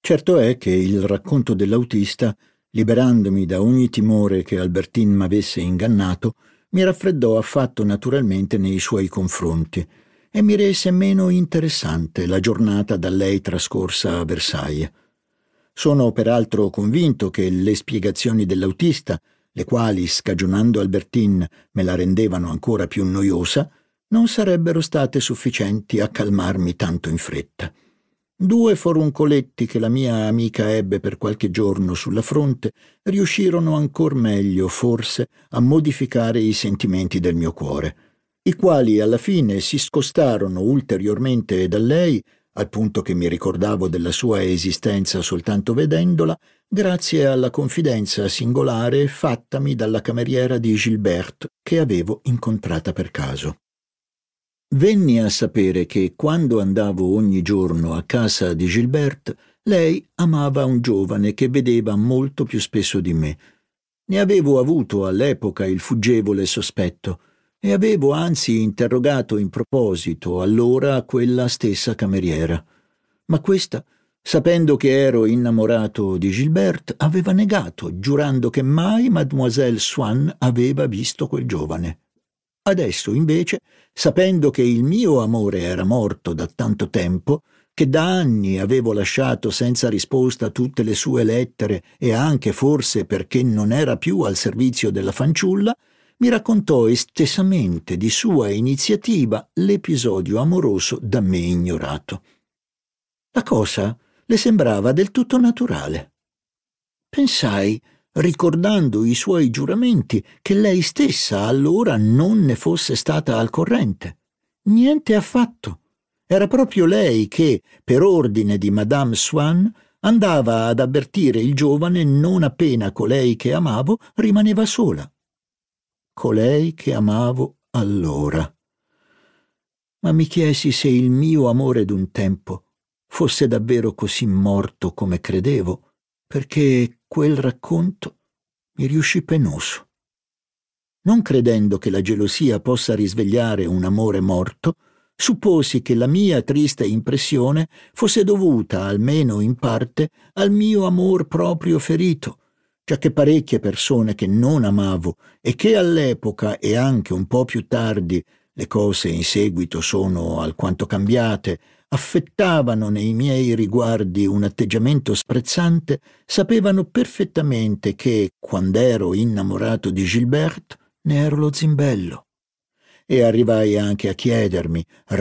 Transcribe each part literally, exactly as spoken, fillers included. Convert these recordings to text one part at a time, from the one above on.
Certo è che il racconto dell'autista, liberandomi da ogni timore che Albertine m'avesse ingannato, mi raffreddò affatto naturalmente nei suoi confronti e mi rese meno interessante la giornata da lei trascorsa a Versailles. Sono peraltro convinto che le spiegazioni dell'autista, le quali, scagionando Albertine, me la rendevano ancora più noiosa, non sarebbero state sufficienti a calmarmi tanto in fretta. Due foruncoletti che la mia amica ebbe per qualche giorno sulla fronte riuscirono ancor meglio, forse, a modificare i sentimenti del mio cuore, i quali alla fine si scostarono ulteriormente da lei, al punto che mi ricordavo della sua esistenza soltanto vedendola, grazie alla confidenza singolare fattami dalla cameriera di Gilberte che avevo incontrata per caso. Venni a sapere che quando andavo ogni giorno a casa di Gilberte, lei amava un giovane che vedeva molto più spesso di me. Ne avevo avuto all'epoca il fuggevole sospetto e avevo anzi interrogato in proposito allora quella stessa cameriera. Ma questa, sapendo che ero innamorato di Gilberte, aveva negato, giurando che mai Mademoiselle Swann aveva visto quel giovane. Adesso, invece, sapendo che il mio amore era morto da tanto tempo, che da anni avevo lasciato senza risposta tutte le sue lettere e anche forse perché non era più al servizio della fanciulla, mi raccontò estesamente di sua iniziativa l'episodio amoroso da me ignorato. La cosa le sembrava del tutto naturale. Pensai, ricordando i suoi giuramenti, che lei stessa allora non ne fosse stata al corrente. Niente affatto. Era proprio lei che, per ordine di Madame Swann, andava ad avvertire il giovane non appena colei che amavo rimaneva sola. Colei che amavo allora. Ma mi chiesi se il mio amore d'un tempo fosse davvero così morto come credevo, perché quel racconto mi riuscì penoso. Non credendo che la gelosia possa risvegliare un amore morto, supposi che la mia triste impressione fosse dovuta, almeno in parte, al mio amor proprio ferito, giacché parecchie persone che non amavo e che all'epoca e anche un po' più tardi, le cose in seguito sono alquanto cambiate, affettavano nei miei riguardi un atteggiamento sprezzante, sapevano perfettamente che, quand'ero innamorato di Gilberte, ne ero lo zimbello. E arrivai anche a chiedermi,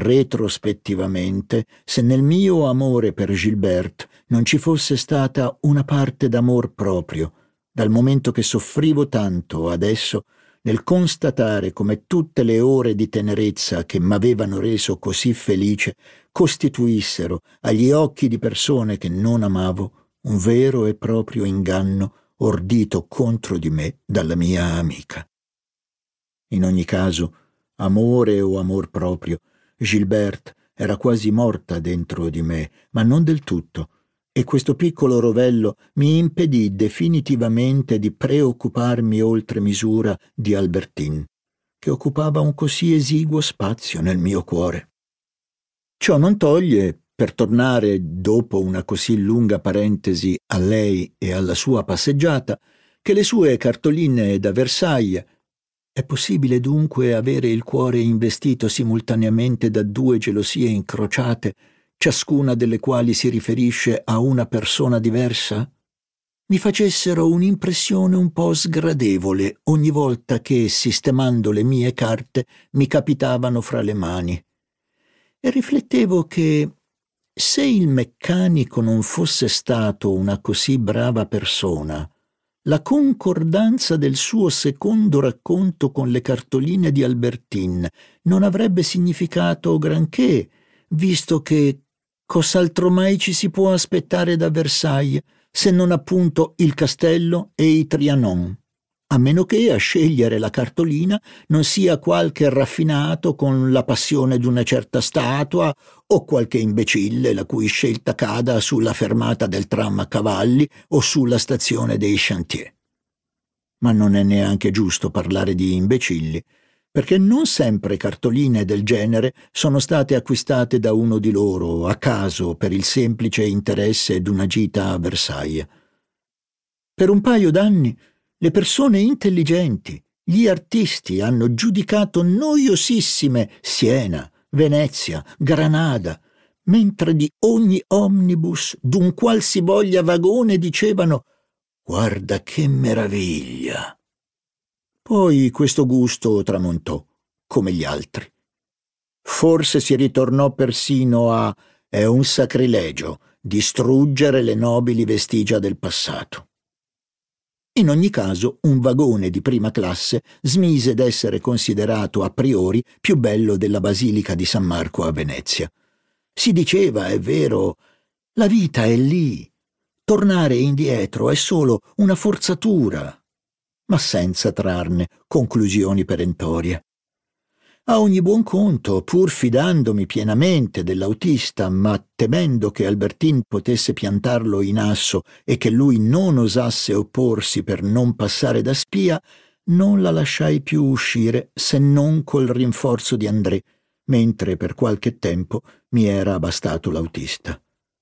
retrospettivamente, se nel mio amore per Gilberte non ci fosse stata una parte d'amor proprio, dal momento che soffrivo tanto adesso nel constatare come tutte le ore di tenerezza che m'avevano reso così felice costituissero, agli occhi di persone che non amavo, un vero e proprio inganno ordito contro di me dalla mia amica. In ogni caso, amore o amor proprio, Gilberte era quasi morta dentro di me, ma non del tutto, e questo piccolo rovello mi impedì definitivamente di preoccuparmi oltre misura di Albertine, che occupava un così esiguo spazio nel mio cuore. Ciò non toglie, per tornare dopo una così lunga parentesi a lei e alla sua passeggiata, che le sue cartoline da Versailles. È possibile dunque avere il cuore investito simultaneamente da due gelosie incrociate, ciascuna delle quali si riferisce a una persona diversa? Mi facessero un'impressione un po' sgradevole ogni volta che, sistemando le mie carte, mi capitavano fra le mani. E riflettevo che, se il meccanico non fosse stato una così brava persona, la concordanza del suo secondo racconto con le cartoline di Albertine non avrebbe significato granché, visto che cos'altro mai ci si può aspettare da Versailles se non appunto il castello e i Trianon, a meno che a scegliere la cartolina non sia qualche raffinato con la passione d'una certa statua o qualche imbecille la cui scelta cada sulla fermata del tram a cavalli o sulla stazione dei Chantier. Ma non è neanche giusto parlare di imbecilli, perché non sempre cartoline del genere sono state acquistate da uno di loro a caso per il semplice interesse d'una gita a Versailles. Per un paio d'anni le persone intelligenti, gli artisti hanno giudicato noiosissime Siena, Venezia, Granada, mentre di ogni omnibus, d'un qualsivoglia vagone dicevano «Guarda che meraviglia!». Poi questo gusto tramontò, come gli altri. Forse si ritornò persino a «è un sacrilegio distruggere le nobili vestigia del passato». In ogni caso, un vagone di prima classe smise d'essere considerato a priori più bello della Basilica di San Marco a Venezia. Si diceva, è vero, la vita è lì, tornare indietro è solo una forzatura, ma senza trarne conclusioni perentorie. A ogni buon conto, pur fidandomi pienamente dell'autista, ma temendo che Albertine potesse piantarlo in asso e che lui non osasse opporsi per non passare da spia, non la lasciai più uscire se non col rinforzo di André, mentre per qualche tempo mi era bastato l'autista.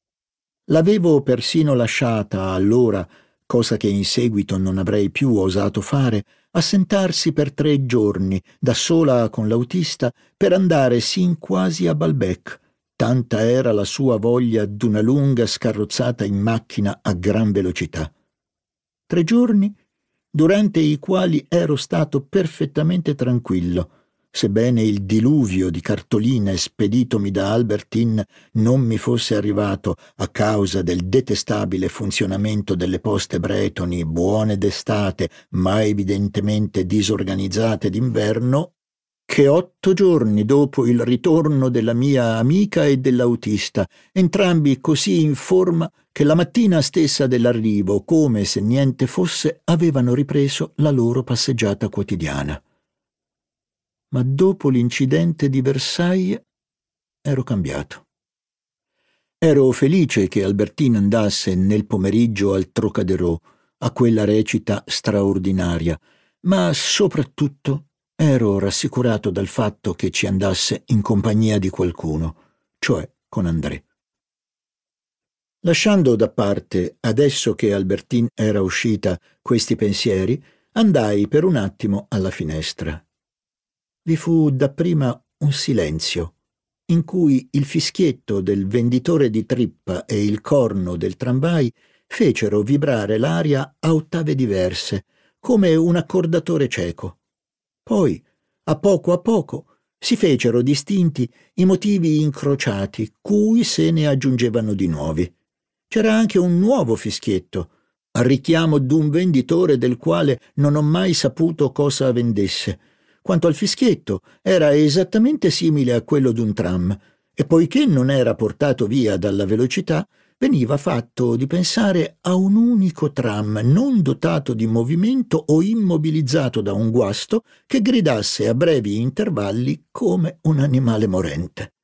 L'avevo persino lasciata allora, cosa che in seguito non avrei più osato fare, assentarsi per tre giorni, da sola con l'autista, per andare sin quasi a Balbec, tanta era la sua voglia d'una lunga scarrozzata in macchina a gran velocità. Tre giorni, durante i quali ero stato perfettamente tranquillo, sebbene il diluvio di cartoline speditomi da Albertine non mi fosse arrivato a causa del detestabile funzionamento delle poste bretoni, buone d'estate ma evidentemente disorganizzate d'inverno, che otto giorni dopo il ritorno della mia amica e dell'autista, entrambi così in forma che la mattina stessa dell'arrivo, come se niente fosse, avevano ripreso la loro passeggiata quotidiana. Ma dopo l'incidente di Versailles ero cambiato. Ero felice che Albertine andasse nel pomeriggio al Trocadero, a quella recita straordinaria, ma soprattutto ero rassicurato dal fatto che ci andasse in compagnia di qualcuno, cioè con André. Lasciando da parte, adesso che Albertine era uscita, questi pensieri, andai per un attimo alla finestra. Vi fu dapprima un silenzio, in cui il fischietto del venditore di trippa e il corno del tramvai fecero vibrare l'aria a ottave diverse, come un accordatore cieco. Poi, a poco a poco, si fecero distinti i motivi incrociati, cui se ne aggiungevano di nuovi. C'era anche un nuovo fischietto, a richiamo d'un venditore del quale non ho mai saputo cosa vendesse. Quanto al fischietto, era esattamente simile a quello d'un tram, e poiché non era portato via dalla velocità, veniva fatto di pensare a un unico tram non dotato di movimento o immobilizzato da un guasto che gridasse a brevi intervalli come un animale morente.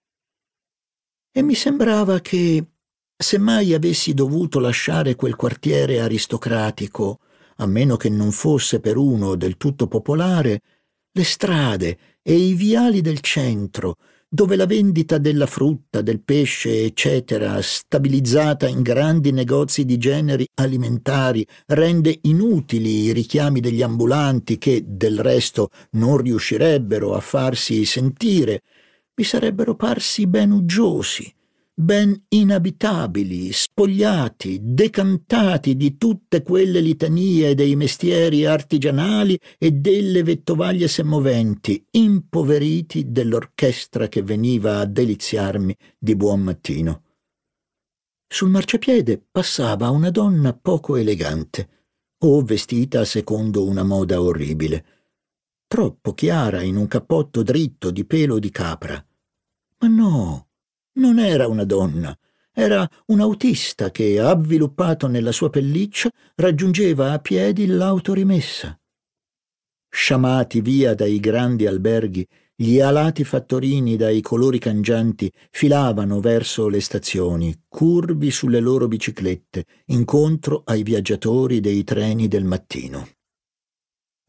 E mi sembrava che, se mai avessi dovuto lasciare quel quartiere aristocratico, a meno che non fosse per uno del tutto popolare, le strade e i viali del centro, dove la vendita della frutta, del pesce, eccetera, stabilizzata in grandi negozi di generi alimentari, rende inutili i richiami degli ambulanti che, del resto, non riuscirebbero a farsi sentire, mi sarebbero parsi ben uggiosi, ben inabitabili, spogliati, decantati di tutte quelle litanie dei mestieri artigianali e delle vettovaglie semoventi, impoveriti dell'orchestra che veniva a deliziarmi di buon mattino. Sul marciapiede passava una donna poco elegante, o vestita secondo una moda orribile, troppo chiara in un cappotto dritto di pelo di capra. Ma no, non era una donna, era un autista che, avviluppato nella sua pelliccia, raggiungeva a piedi l'autorimessa. Sciamati via dai grandi alberghi, gli alati fattorini dai colori cangianti filavano verso le stazioni, curvi sulle loro biciclette, incontro ai viaggiatori dei treni del mattino.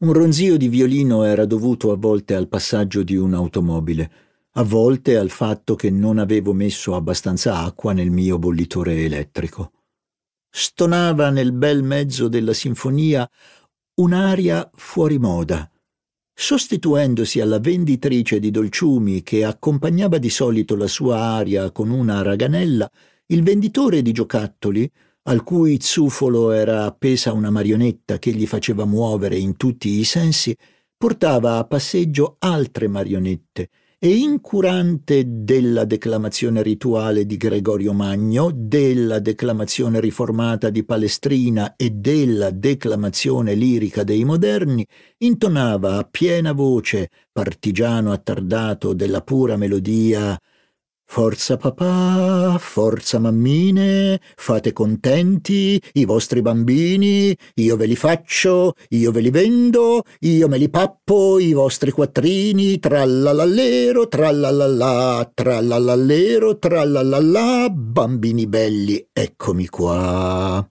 Un ronzio di violino era dovuto a volte al passaggio di un'automobile, a volte al fatto che non avevo messo abbastanza acqua nel mio bollitore elettrico. Stonava nel bel mezzo della sinfonia un'aria fuori moda, sostituendosi alla venditrice di dolciumi che accompagnava di solito la sua aria con una raganella. Il venditore di giocattoli, al cui zufolo era appesa una marionetta che gli faceva muovere in tutti i sensi, portava a passeggio altre marionette e, incurante della declamazione rituale di Gregorio Magno, della declamazione riformata di Palestrina e della declamazione lirica dei moderni, intonava a piena voce, partigiano attardato della pura melodia: «Forza papà, forza mammine, fate contenti i vostri bambini, io ve li faccio, io ve li vendo, io me li pappo i vostri quattrini, trallalallero, trallalallà, trallalallero, trallalallà, bambini belli, eccomi qua».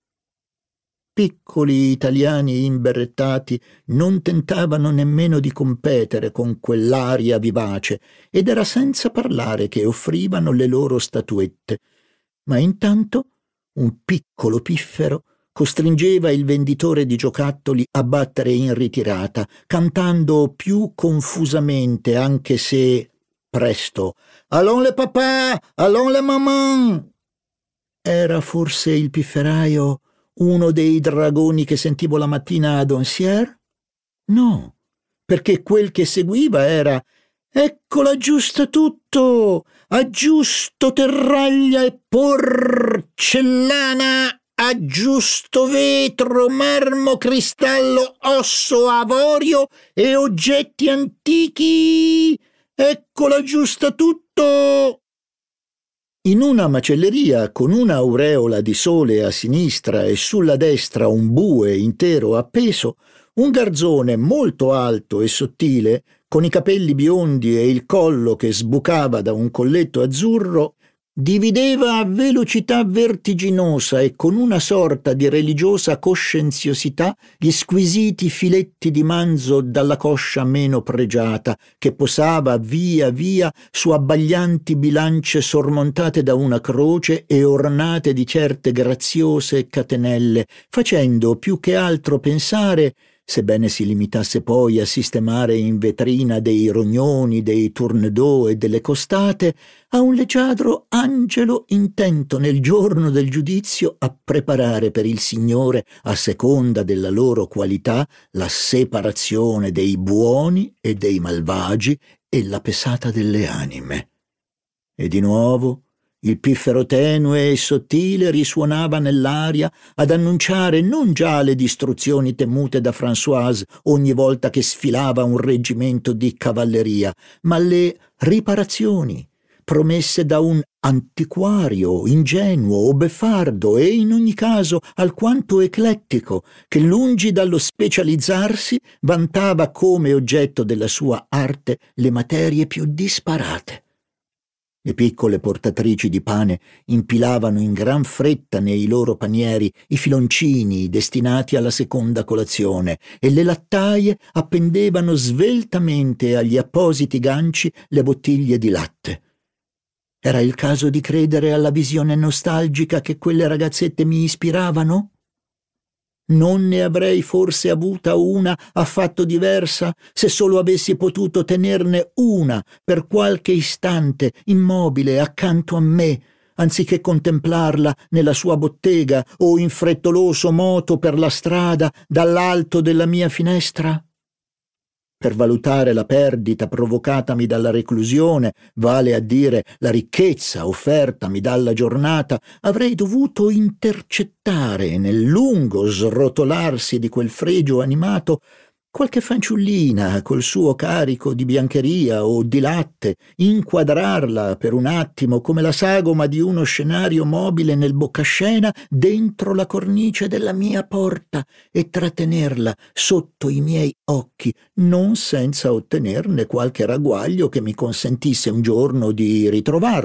Piccoli italiani imberrettati non tentavano nemmeno di competere con quell'aria vivace, ed era senza parlare che offrivano le loro statuette. Ma intanto un piccolo piffero costringeva il venditore di giocattoli a battere in ritirata, cantando più confusamente, anche se presto: «Allons le papà, allons le maman». Era forse il pifferaio uno dei dragoni che sentivo la mattina a Donsière? No, perché quel che seguiva era: «Ecco l'aggiusta tutto, aggiusto terraglia e porcellana, aggiusto vetro, marmo, cristallo, osso, avorio e oggetti antichi, ecco l'aggiusta tutto». In una macelleria con una aureola di sole a sinistra e sulla destra un bue intero appeso, un garzone molto alto e sottile, con i capelli biondi e il collo che sbucava da un colletto azzurro, divideva a velocità vertiginosa e con una sorta di religiosa coscienziosità gli squisiti filetti di manzo dalla coscia meno pregiata, che posava via via su abbaglianti bilance sormontate da una croce e ornate di certe graziose catenelle, facendo più che altro pensare, sebbene si limitasse poi a sistemare in vetrina dei rognoni, dei tournedos e delle costate, a un leggiadro angelo intento nel giorno del giudizio a preparare per il Signore, a seconda della loro qualità, la separazione dei buoni e dei malvagi e la pesata delle anime. E di nuovo il piffero tenue e sottile risuonava nell'aria ad annunciare non già le distruzioni temute da Françoise ogni volta che sfilava un reggimento di cavalleria, ma le riparazioni promesse da un antiquario ingenuo o beffardo e in ogni caso alquanto eclettico, che lungi dallo specializzarsi vantava come oggetto della sua arte le materie più disparate. Le piccole portatrici di pane impilavano in gran fretta nei loro panieri i filoncini destinati alla seconda colazione e le lattaie appendevano sveltamente agli appositi ganci le bottiglie di latte. Era il caso di credere alla visione nostalgica che quelle ragazzette mi ispiravano? Non ne avrei forse avuta una affatto diversa se solo avessi potuto tenerne una per qualche istante immobile accanto a me, anziché contemplarla nella sua bottega o in frettoloso moto per la strada dall'alto della mia finestra? Per valutare la perdita provocatami dalla reclusione, vale a dire la ricchezza offertami dalla giornata, avrei dovuto intercettare nel lungo srotolarsi di quel fregio animato qualche fanciullina col suo carico di biancheria o di latte, inquadrarla per un attimo come la sagoma di uno scenario mobile nel boccascena dentro la cornice della mia porta e trattenerla sotto i miei occhi, non senza ottenerne qualche ragguaglio che mi consentisse un giorno di ritrovarla,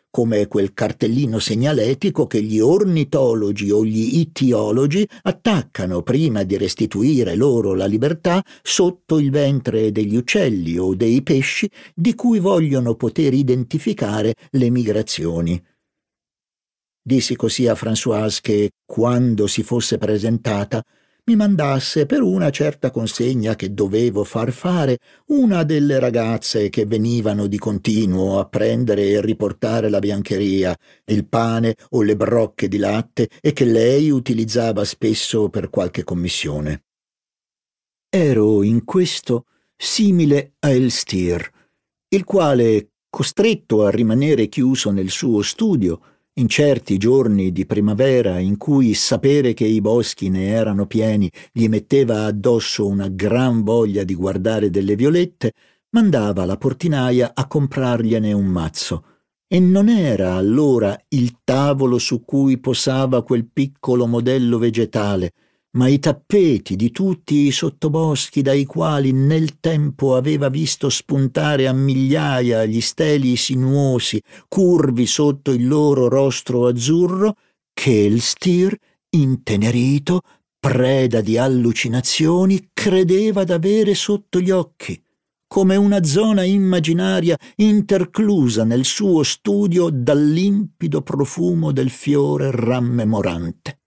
come quel cartellino segnaletico che gli ornitologi o gli ittiologi attaccano prima di restituire loro la libertà sotto il ventre degli uccelli o dei pesci di cui vogliono poter identificare le migrazioni. Dissi così a Françoise che, quando si fosse presentata, mi mandasse per una certa consegna che dovevo far fare una delle ragazze che venivano di continuo a prendere e riportare la biancheria, il pane o le brocche di latte e che lei utilizzava spesso per qualche commissione. Ero in questo simile a Elstir, il quale, costretto a rimanere chiuso nel suo studio, in certi giorni di primavera in cui sapere che i boschi ne erano pieni gli metteva addosso una gran voglia di guardare delle violette, mandava la portinaia a comprargliene un mazzo. E non era allora il tavolo su cui posava quel piccolo modello vegetale, ma i tappeti di tutti i sottoboschi dai quali nel tempo aveva visto spuntare a migliaia gli steli sinuosi, curvi sotto il loro rostro azzurro, che Elstir, intenerito, preda di allucinazioni, credeva d'avere sotto gli occhi, come una zona immaginaria interclusa nel suo studio dal limpido profumo del fiore rammemorante.